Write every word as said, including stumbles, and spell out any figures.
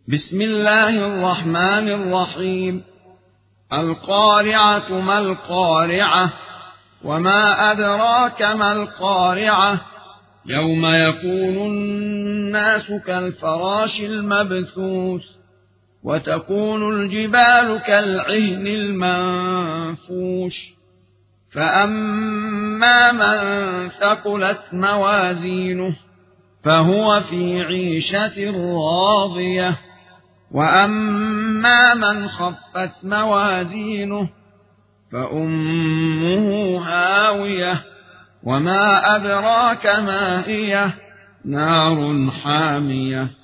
بسم الله الرحمن الرحيم. القارعة ما القارعة وما أدراك ما القارعة يوم يكون الناس كالفراش المبثوث وتكون الجبال كالعهن المنفوش فأما من ثقلت موازينه فهو في عيشة راضية وأما من خفت موازينه فأمه هاوية وما أدراك ما هي نار حامية.